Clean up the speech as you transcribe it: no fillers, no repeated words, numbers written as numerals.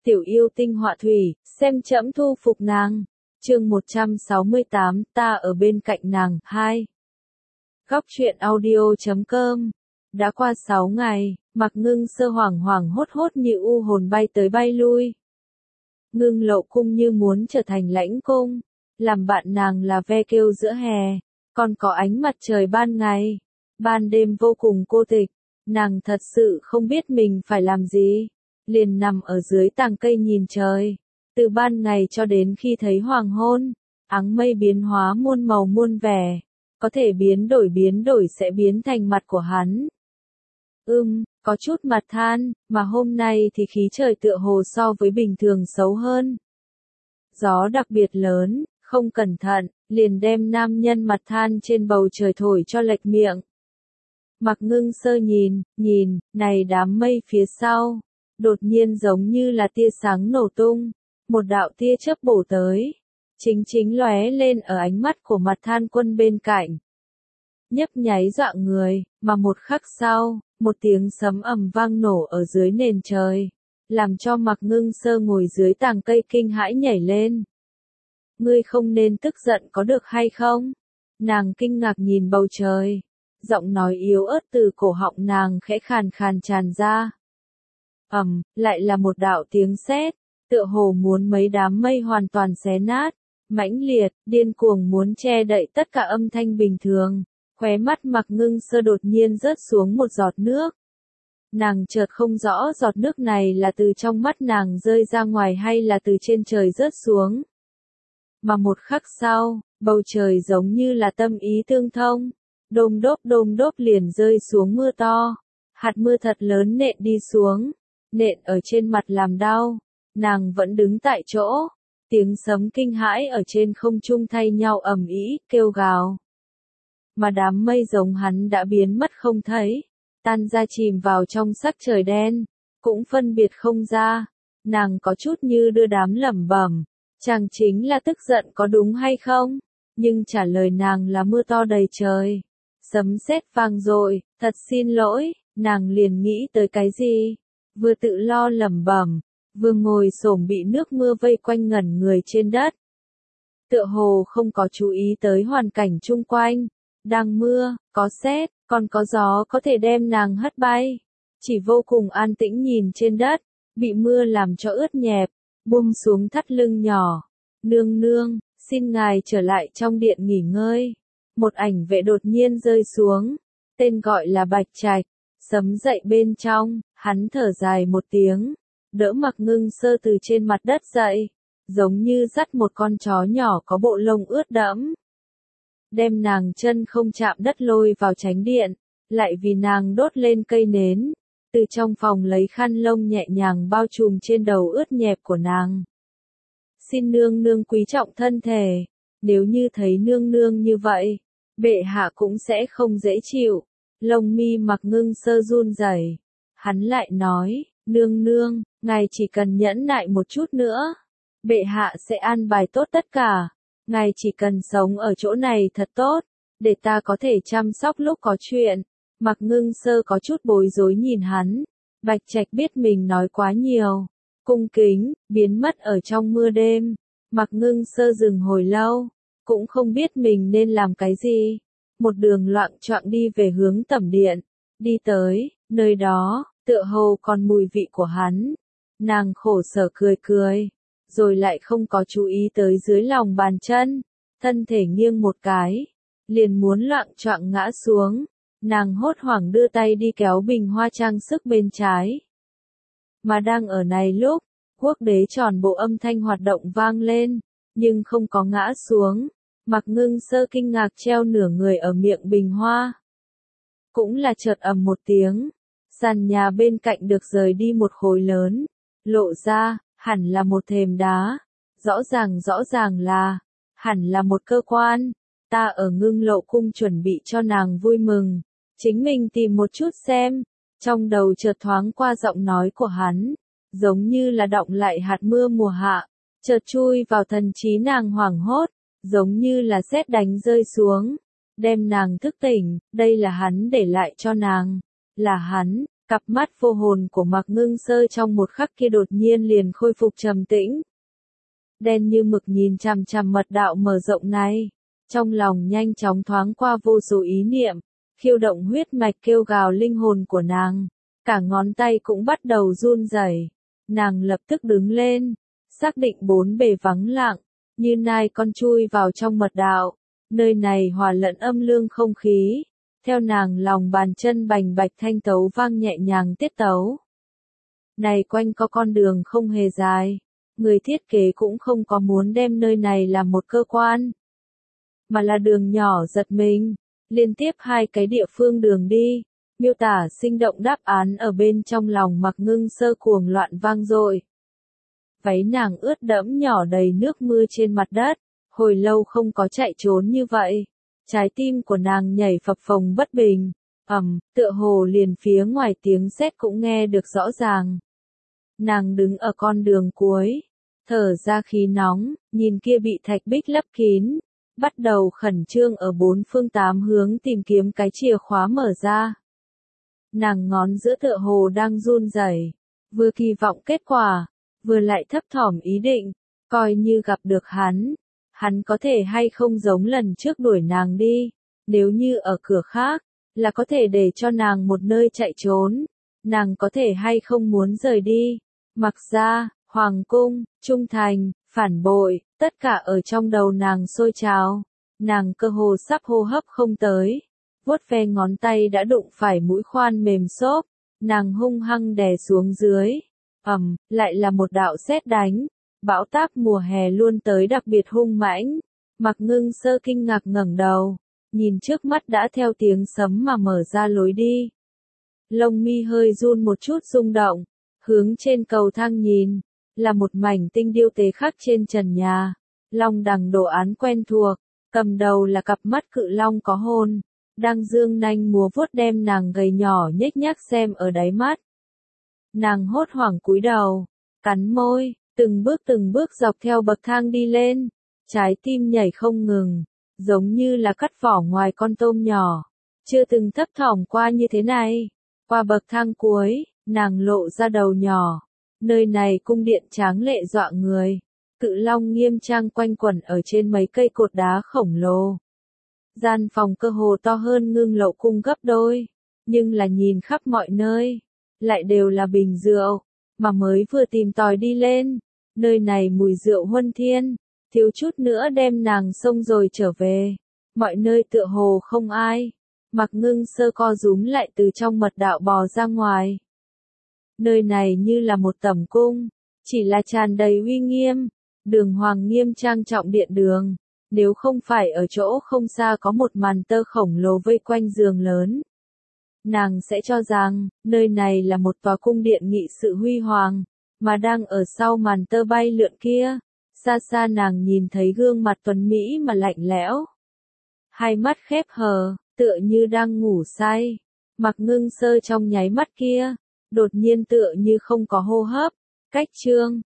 tiểu yêu tinh họa thủy, xem trẫm thu phục nàng. Chương 168, ta ở bên cạnh nàng, 2. Góc truyện audio.com. Đã qua 6 ngày, Mạc Ngưng Sơ hoảng hoảng hốt hốt như u hồn bay tới bay lui. Ngưng Lộ cung như muốn trở thành lãnh cung, làm bạn nàng là ve kêu giữa hè, còn có ánh mặt trời ban ngày, ban đêm vô cùng cô tịch, nàng thật sự không biết mình phải làm gì, liền nằm ở dưới tàng cây nhìn trời, từ ban ngày cho đến khi thấy hoàng hôn, áng mây biến hóa muôn màu muôn vẻ, có thể biến đổi sẽ biến thành mặt của hắn. Có chút mặt than, mà hôm nay thì khí trời tựa hồ so với bình thường xấu hơn. Gió đặc biệt lớn, không cẩn thận, liền đem nam nhân mặt than trên bầu trời thổi cho lệch miệng. Mạc Ngưng Sơ nhìn, này đám mây phía sau, đột nhiên giống như là tia sáng nổ tung, một đạo tia chớp bổ tới, chính lóe lên ở ánh mắt của mặt than quân bên cạnh. Nhấp nháy dọa người, mà một khắc sau, một tiếng sấm ầm vang nổ ở dưới nền trời, làm cho Mạc Ngưng Sơ ngồi dưới tàng cây kinh hãi nhảy lên. Ngươi không nên tức giận có được hay không? Nàng kinh ngạc nhìn bầu trời, giọng nói yếu ớt từ cổ họng nàng khẽ khàn khàn tràn ra. Lại là một đạo tiếng sét, tựa hồ muốn mấy đám mây hoàn toàn xé nát, mãnh liệt, điên cuồng muốn che đậy tất cả âm thanh bình thường. Khóe mắt Mạc Ngưng Sơ đột nhiên rớt xuống một giọt nước. Nàng chợt không rõ giọt nước này là từ trong mắt nàng rơi ra ngoài hay là từ trên trời rớt xuống. Mà một khắc sau, bầu trời giống như là tâm ý tương thông, đom đốp liền rơi xuống mưa to. Hạt mưa thật lớn nện đi xuống, nện ở trên mặt làm đau. Nàng vẫn đứng tại chỗ, tiếng sấm kinh hãi ở trên không trung thay nhau ầm ĩ, kêu gào. Mà đám mây giống hắn đã biến mất không thấy, tan ra chìm vào trong sắc trời đen, cũng phân biệt không ra. Nàng có chút như đưa đám lẩm bẩm, chàng chính là tức giận có đúng hay không? Nhưng trả lời nàng là mưa to đầy trời, sấm sét vang dội, thật xin lỗi. Nàng liền nghĩ tới cái gì, vừa tự lo lẩm bẩm, vừa ngồi xổm bị nước mưa vây quanh ngẩn người trên đất. Tựa hồ không có chú ý tới hoàn cảnh chung quanh. Đang mưa, có sét, còn có gió có thể đem nàng hất bay. Chỉ vô cùng an tĩnh nhìn trên đất, bị mưa làm cho ướt nhẹp, buông xuống thắt lưng nhỏ. Nương, xin ngài trở lại trong điện nghỉ ngơi. Một ảnh vệ đột nhiên rơi xuống, tên gọi là Bạch Trạch, sấm dậy bên trong, hắn thở dài một tiếng, đỡ Mạc Ngưng Sơ từ trên mặt đất dậy, giống như dắt một con chó nhỏ có bộ lông ướt đẫm. Đem nàng chân không chạm đất lôi vào chánh điện, lại vì nàng đốt lên cây nến, từ trong phòng lấy khăn lông nhẹ nhàng bao trùm trên đầu ướt nhẹp của nàng. Xin nương quý trọng thân thể, nếu như thấy nương như vậy, bệ hạ cũng sẽ không dễ chịu. Lông mi Mạc Ngưng Sơ run rẩy, hắn lại nói, nương, ngài chỉ cần nhẫn nại một chút nữa, bệ hạ sẽ an bài tốt tất cả. Ngài chỉ cần sống ở chỗ này thật tốt, để ta có thể chăm sóc lúc có chuyện. Mạc Ngưng Sơ có chút bối rối nhìn hắn. Bạch Trạch biết mình nói quá nhiều, cung kính, biến mất ở trong mưa đêm. Mạc Ngưng Sơ dừng hồi lâu, cũng không biết mình nên làm cái gì. Một đường loạng choạng đi về hướng tẩm điện, đi tới, nơi đó, tựa hồ còn mùi vị của hắn. Nàng khổ sở cười. Rồi lại không có chú ý tới dưới lòng bàn chân, thân thể nghiêng một cái, liền muốn loạng choạng ngã xuống, nàng hốt hoảng đưa tay đi kéo bình hoa trang sức bên trái. Mà đang ở này lúc, quốc đế tròn bộ âm thanh hoạt động vang lên, nhưng không có ngã xuống. Mạc Ngưng Sơ kinh ngạc treo nửa người ở miệng bình hoa. Cũng là chợt ầm một tiếng, sàn nhà bên cạnh được rời đi một khối lớn, lộ ra. Hẳn là một thềm đá, rõ ràng là, hẳn là một cơ quan. Ta ở Ngưng Lộ cung chuẩn bị cho nàng vui mừng, chính mình tìm một chút xem. Trong đầu chợt thoáng qua giọng nói của hắn, giống như là đọng lại hạt mưa mùa hạ, chợt chui vào thần trí nàng hoảng hốt, giống như là sét đánh rơi xuống, đem nàng thức tỉnh. Đây là hắn để lại cho nàng, là hắn, Cặp mắt vô hồn của Mạc Ngưng Sơ trong một khắc kia đột nhiên liền khôi phục trầm tĩnh. Đen như mực nhìn chằm chằm mật đạo mở rộng này, trong lòng nhanh chóng thoáng qua vô số ý niệm, khiêu động huyết mạch kêu gào linh hồn của nàng, cả ngón tay cũng bắt đầu run rẩy. Nàng lập tức đứng lên, xác định bốn bề vắng lặng, như nai con chui vào trong mật đạo, nơi này hòa lẫn âm lương không khí, theo nàng lòng bàn chân bành bạch thanh tấu vang nhẹ nhàng tiết tấu. Này quanh có con đường không hề dài, người thiết kế cũng không có muốn đem nơi này làm một cơ quan, mà là đường nhỏ giật mình, liên tiếp hai cái địa phương đường đi, miêu tả sinh động đáp án ở bên trong lòng Mạc Ngưng Sơ cuồng loạn vang dội. Váy nàng ướt đẫm nhỏ đầy nước mưa trên mặt đất, hồi lâu không có chạy trốn như vậy. Trái tim của nàng nhảy phập phồng bất bình, tựa hồ liền phía ngoài tiếng sét cũng nghe được rõ ràng. Nàng đứng ở con đường cuối, thở ra khí nóng, nhìn kia bị thạch bích lấp kín, bắt đầu khẩn trương ở bốn phương tám hướng tìm kiếm cái chìa khóa mở ra. Nàng ngón giữa tựa hồ đang run rẩy, vừa kỳ vọng kết quả, vừa lại thấp thỏm ý định, coi như gặp được hắn có thể hay không giống lần trước đuổi nàng đi, nếu như ở cửa khác, là có thể để cho nàng một nơi chạy trốn, nàng có thể hay không muốn rời đi, mặc ra, hoàng cung, trung thành, phản bội, tất cả ở trong đầu nàng sôi trào, nàng cơ hồ sắp hô hấp không tới, vuốt ve ngón tay đã đụng phải mũi khoan mềm xốp, nàng hung hăng đè xuống dưới, lại là một đạo sét đánh. Bão táp mùa hè luôn tới đặc biệt hung mãnh. Mạc Ngưng Sơ kinh ngạc ngẩng đầu, nhìn trước mắt đã theo tiếng sấm mà mở ra lối đi. Lông mi hơi run một chút rung động, hướng trên cầu thang nhìn, là một mảnh tinh điêu tế khắc trên trần nhà, long đằng đồ án quen thuộc, cầm đầu là cặp mắt cự long có hồn, đang dương nanh múa vuốt đem nàng gầy nhỏ nhếch nhác xem ở đáy mắt. Nàng hốt hoảng cúi đầu, cắn môi. Từng bước dọc theo bậc thang đi lên, trái tim nhảy không ngừng, giống như là cắt vỏ ngoài con tôm nhỏ, chưa từng thấp thỏm qua như thế này. Qua bậc thang cuối, nàng lộ ra đầu nhỏ, nơi này cung điện tráng lệ dọa người, cự long nghiêm trang quanh quẩn ở trên mấy cây cột đá khổng lồ. Gian phòng cơ hồ to hơn Ngưng Lậu cung gấp đôi, nhưng là nhìn khắp mọi nơi, lại đều là bình rượu. Mà mới vừa tìm tòi đi lên, nơi này mùi rượu huân thiên, thiếu chút nữa đem nàng xông rồi trở về, mọi nơi tựa hồ không ai. Mạc Ngưng Sơ co rúm lại từ trong mật đạo bò ra ngoài. Nơi này như là một tẩm cung, chỉ là tràn đầy uy nghiêm, đường hoàng nghiêm trang trọng điện đường, nếu không phải ở chỗ không xa có một màn tơ khổng lồ vây quanh giường lớn. Nàng sẽ cho rằng, nơi này là một tòa cung điện nghị sự huy hoàng, mà đang ở sau màn tơ bay lượn kia. Xa xa nàng nhìn thấy gương mặt tuấn Mỹ mà lạnh lẽo. Hai mắt khép hờ, tựa như đang ngủ say. Mạc Ngưng Sơ trong nháy mắt kia, đột nhiên tựa như không có hô hấp. Cách chương